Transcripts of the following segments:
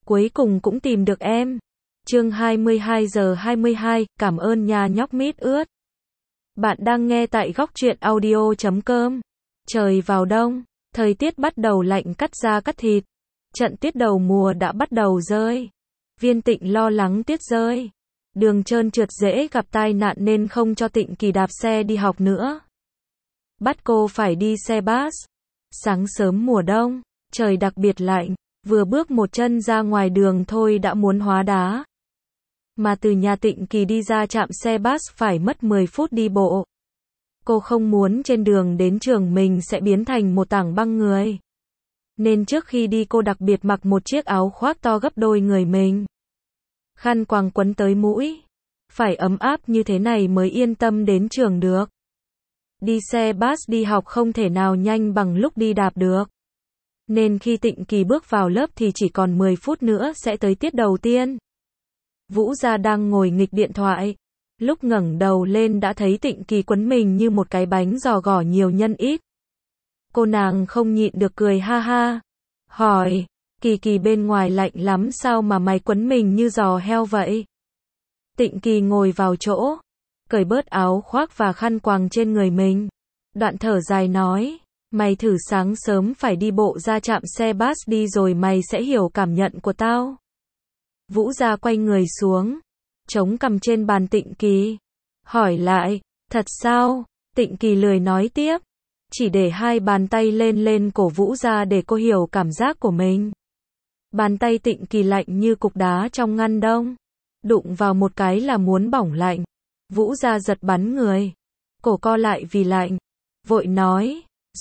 cuối cùng cũng tìm được em. Chương 22 giờ 22, cảm ơn nha nhóc mít ướt. Bạn đang nghe tại góc truyện audio.com. Trời vào đông, thời tiết bắt đầu lạnh cắt da cắt thịt. Trận tuyết đầu mùa đã bắt đầu rơi. Viên Tịnh lo lắng tuyết rơi. Đường trơn trượt dễ gặp tai nạn nên không cho Tịnh Kỳ đạp xe đi học nữa. Bắt cô phải đi xe bus. Sáng sớm mùa đông, trời đặc biệt lạnh, vừa bước một chân ra ngoài đường thôi đã muốn hóa đá. Mà từ nhà Tịnh Kỳ đi ra trạm xe bus phải mất 10 phút đi bộ. Cô không muốn trên đường đến trường mình sẽ biến thành một tảng băng người. Nên trước khi đi cô đặc biệt mặc một chiếc áo khoác to gấp đôi người mình. Khăn quàng quấn tới mũi. Phải ấm áp như thế này mới yên tâm đến trường được. Đi xe bus đi học không thể nào nhanh bằng lúc đi đạp được. Nên khi Tịnh Kỳ bước vào lớp thì chỉ còn 10 phút nữa sẽ tới tiết đầu tiên. Vũ Gia đang ngồi nghịch điện thoại. Lúc ngẩng đầu lên đã thấy Tịnh Kỳ quấn mình như một cái bánh giò gỏi nhiều nhân ít. Cô nàng không nhịn được cười ha ha. Hỏi, Kỳ Kỳ bên ngoài lạnh lắm sao mà mày quấn mình như giò heo vậy? Tịnh Kỳ ngồi vào chỗ, cởi bớt áo khoác và khăn quàng trên người mình. Đoạn thở dài nói, mày thử sáng sớm phải đi bộ ra trạm xe bus đi rồi mày sẽ hiểu cảm nhận của tao. Vũ Gia quay người xuống, chống cằm trên bàn Tịnh Kỳ. Hỏi lại, thật sao? Tịnh Kỳ lười nói tiếp. Chỉ để hai bàn tay lên cổ Vũ Gia để cô hiểu cảm giác của mình. Bàn tay Tịnh Kỳ lạnh như cục đá trong ngăn đông. Đụng vào một cái là muốn bỏng lạnh. Vũ Gia giật bắn người. Cổ co lại vì lạnh. Vội nói,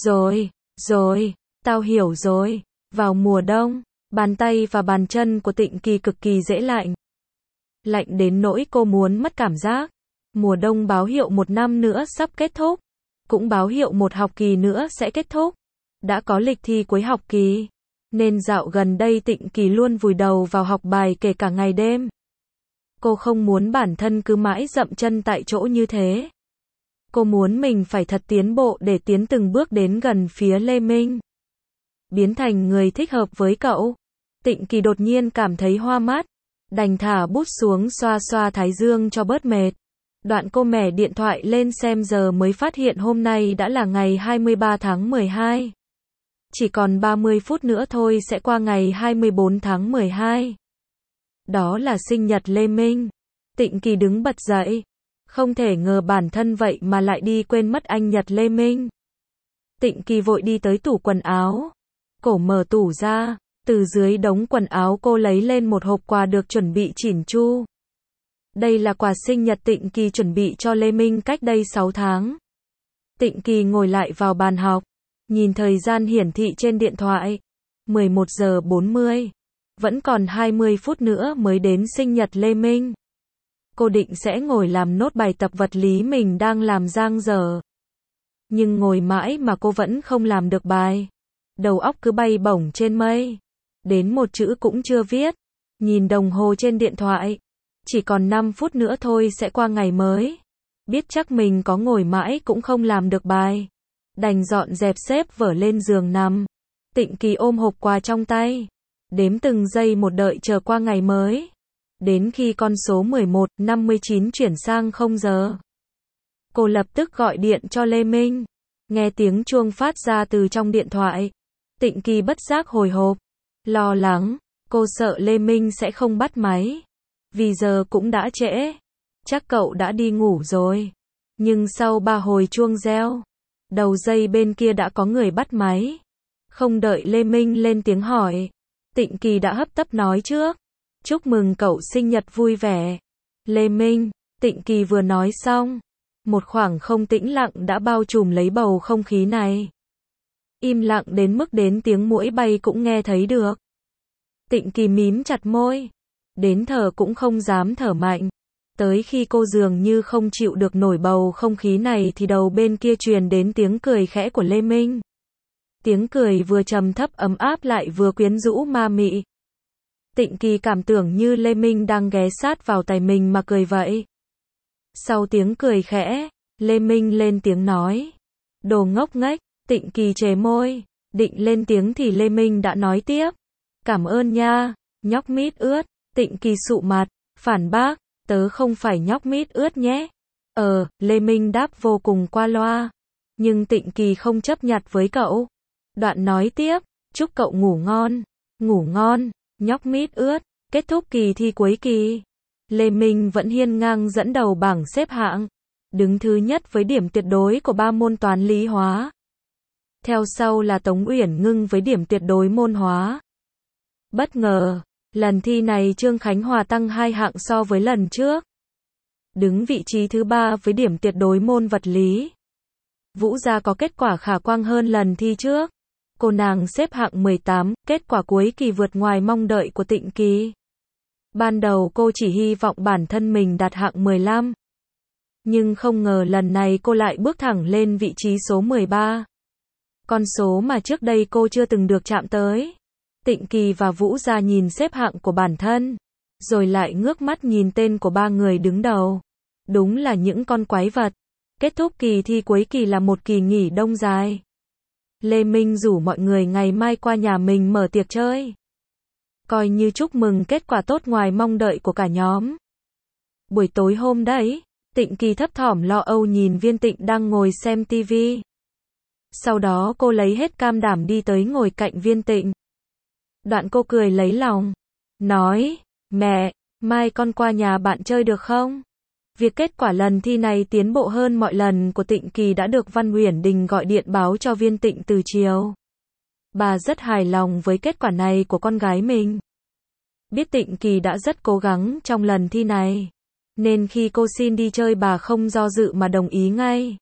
rồi, tao hiểu rồi. Vào mùa đông, bàn tay và bàn chân của Tịnh Kỳ cực kỳ dễ lạnh. Lạnh đến nỗi cô muốn mất cảm giác. Mùa đông báo hiệu một năm nữa sắp kết thúc. Cũng báo hiệu một học kỳ nữa sẽ kết thúc. Đã có lịch thi cuối học kỳ. Nên dạo gần đây Tịnh Kỳ luôn vùi đầu vào học bài kể cả ngày đêm. Cô không muốn bản thân cứ mãi dậm chân tại chỗ như thế. Cô muốn mình phải thật tiến bộ để tiến từng bước đến gần phía Lê Minh. Biến thành người thích hợp với cậu. Tịnh Kỳ đột nhiên cảm thấy hoa mắt. Đành thả bút xuống xoa xoa thái dương cho bớt mệt. Đoạn cô mẻ điện thoại lên xem giờ mới phát hiện hôm nay đã là ngày 23 tháng 12. Chỉ còn 30 phút nữa thôi sẽ qua ngày 24 tháng 12. Đó là sinh nhật Lê Minh. Tịnh Kỳ đứng bật dậy. Không thể ngờ bản thân vậy mà lại đi quên mất anh Nhật Lê Minh. Tịnh Kỳ vội đi tới tủ quần áo. Cổ mở tủ ra. Từ dưới đống quần áo cô lấy lên một hộp quà được chuẩn bị chỉn chu. Đây là quà sinh nhật Tịnh Kỳ chuẩn bị cho Lê Minh cách đây 6 tháng. Tịnh Kỳ ngồi lại vào bàn học. Nhìn thời gian hiển thị trên điện thoại. 11 giờ 40. Vẫn còn 20 phút nữa mới đến sinh nhật Lê Minh. Cô định sẽ ngồi làm nốt bài tập vật lý mình đang làm dang dở. Nhưng ngồi mãi mà cô vẫn không làm được bài. Đầu óc cứ bay bổng trên mây. Đến một chữ cũng chưa viết. Nhìn đồng hồ trên điện thoại. Chỉ còn 5 phút nữa thôi sẽ qua ngày mới. Biết chắc mình có ngồi mãi cũng không làm được bài. Đành dọn dẹp xếp vở lên giường nằm. Tịnh Kỳ ôm hộp quà trong tay. Đếm từng giây một đợi chờ qua ngày mới. Đến khi con số 11:59 chuyển sang 0 giờ. Cô lập tức gọi điện cho Lê Minh. Nghe tiếng chuông phát ra từ trong điện thoại. Tịnh Kỳ bất giác hồi hộp. Lo lắng. Cô sợ Lê Minh sẽ không bắt máy. Vì giờ cũng đã trễ. Chắc cậu đã đi ngủ rồi. Nhưng sau 3 hồi chuông reo. Đầu dây bên kia đã có người bắt máy. Không đợi Lê Minh lên tiếng hỏi. Tịnh Kỳ đã hấp tấp nói trước. Chúc mừng cậu sinh nhật vui vẻ. Lê Minh, Tịnh Kỳ vừa nói xong. Một khoảng không tĩnh lặng đã bao trùm lấy bầu không khí này. Im lặng đến mức đến tiếng muỗi bay cũng nghe thấy được. Tịnh Kỳ mím chặt môi. Đến thở cũng không dám thở mạnh. Tới khi cô dường như không chịu được nổi bầu không khí này thì đầu bên kia truyền đến tiếng cười khẽ của Lê Minh. Tiếng cười vừa trầm thấp ấm áp lại vừa quyến rũ ma mị. Tịnh Kỳ cảm tưởng như Lê Minh đang ghé sát vào tai mình mà cười vậy. Sau tiếng cười khẽ, Lê Minh lên tiếng nói. Đồ ngốc nghếch, Tịnh Kỳ trề môi, định lên tiếng thì Lê Minh đã nói tiếp. Cảm ơn nha, Nhóc mít ướt, Tịnh Kỳ sụ mặt, phản bác, tớ không phải nhóc mít ướt nhé. Lê Minh đáp vô cùng qua loa. Nhưng Tịnh Kỳ không chấp nhặt với cậu. Đoạn nói tiếp, chúc cậu ngủ ngon, nhóc mít ướt, kết thúc kỳ thi cuối kỳ. Lê Minh vẫn hiên ngang dẫn đầu bảng xếp hạng, đứng thứ nhất với điểm tuyệt đối của 3 môn toán lý hóa. Theo sau là Tống Uyển Ngưng với điểm tuyệt đối môn hóa. Bất ngờ, lần thi này Trương Khánh Hòa tăng 2 hạng so với lần trước. Đứng vị trí thứ 3 với điểm tuyệt đối môn vật lý. Vũ Gia có kết quả khả quan hơn lần thi trước. Cô nàng xếp hạng 18, kết quả cuối kỳ vượt ngoài mong đợi của Tịnh Kỳ. Ban đầu cô chỉ hy vọng bản thân mình đạt hạng 15. Nhưng không ngờ lần này cô lại bước thẳng lên vị trí số 13. Con số mà trước đây cô chưa từng được chạm tới. Tịnh Kỳ và Vũ Gia nhìn xếp hạng của bản thân, rồi lại ngước mắt nhìn tên của 3 người đứng đầu. Đúng là những con quái vật. Kết thúc kỳ thi cuối kỳ là một kỳ nghỉ đông dài. Lê Minh rủ mọi người ngày mai qua nhà mình mở tiệc chơi. Coi như chúc mừng kết quả tốt ngoài mong đợi của cả nhóm. Buổi tối hôm đấy, Tịnh Kỳ thấp thỏm lo âu nhìn Viên Tịnh đang ngồi xem tivi. Sau đó cô lấy hết can đảm đi tới ngồi cạnh Viên Tịnh. Đoạn cô cười lấy lòng, nói, mẹ, mai con qua nhà bạn chơi được không? Việc kết quả lần thi này tiến bộ hơn mọi lần của Tịnh Kỳ đã được Văn Uyển Đình gọi điện báo cho Viên Tịnh từ chiều. Bà rất hài lòng với kết quả này của con gái mình. Biết Tịnh Kỳ đã rất cố gắng trong lần thi này, nên khi cô xin đi chơi bà không do dự mà đồng ý ngay.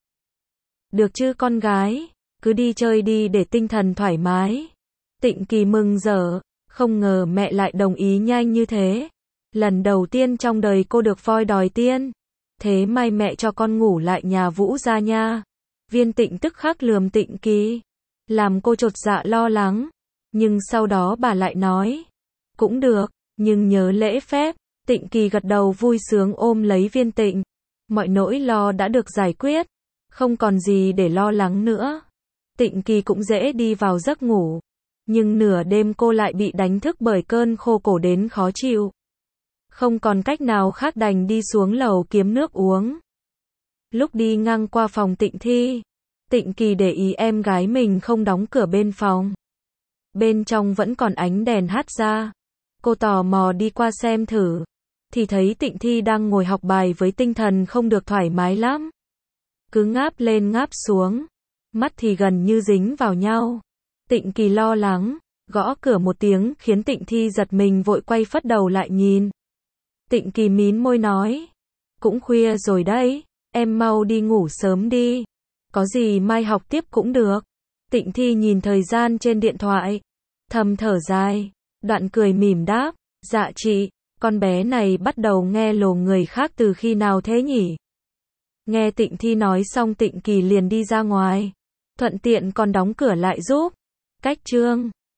Được chứ con gái, cứ đi chơi đi để tinh thần thoải mái. Tịnh Kỳ mừng rỡ, không ngờ mẹ lại đồng ý nhanh như thế. Lần đầu tiên trong đời cô được voi đòi tiên. Thế mai mẹ cho con ngủ lại nhà Vũ Gia nha. Viên Tịnh tức khắc lườm Tịnh Kỳ, làm cô chột dạ lo lắng. Nhưng sau đó bà lại nói, cũng được, nhưng nhớ lễ phép. Tịnh Kỳ gật đầu vui sướng ôm lấy Viên Tịnh. Mọi nỗi lo đã được giải quyết, không còn gì để lo lắng nữa. Tịnh Kỳ cũng dễ đi vào giấc ngủ. Nhưng nửa đêm cô lại bị đánh thức bởi cơn khô cổ đến khó chịu. Không còn cách nào khác đành đi xuống lầu kiếm nước uống. Lúc đi ngang qua phòng Tịnh Thi, Tịnh Kỳ để ý em gái mình không đóng cửa bên phòng. Bên trong vẫn còn ánh đèn hắt ra. Cô tò mò đi qua xem thử, thì thấy Tịnh Thi đang ngồi học bài với tinh thần không được thoải mái lắm. Cứ ngáp lên ngáp xuống, mắt thì gần như dính vào nhau. Tịnh Kỳ lo lắng, gõ cửa một tiếng khiến Tịnh Thi giật mình vội quay phất đầu lại nhìn. Tịnh Kỳ mím môi nói, cũng khuya rồi đấy, em mau đi ngủ sớm đi. Có gì mai học tiếp cũng được. Tịnh Thi nhìn thời gian trên điện thoại, thầm thở dài, đoạn cười mỉm đáp, dạ chị, con bé này bắt đầu nghe lồ người khác từ khi nào thế nhỉ? Nghe Tịnh Thi nói xong Tịnh Kỳ liền đi ra ngoài, thuận tiện còn đóng cửa lại giúp. Cách chương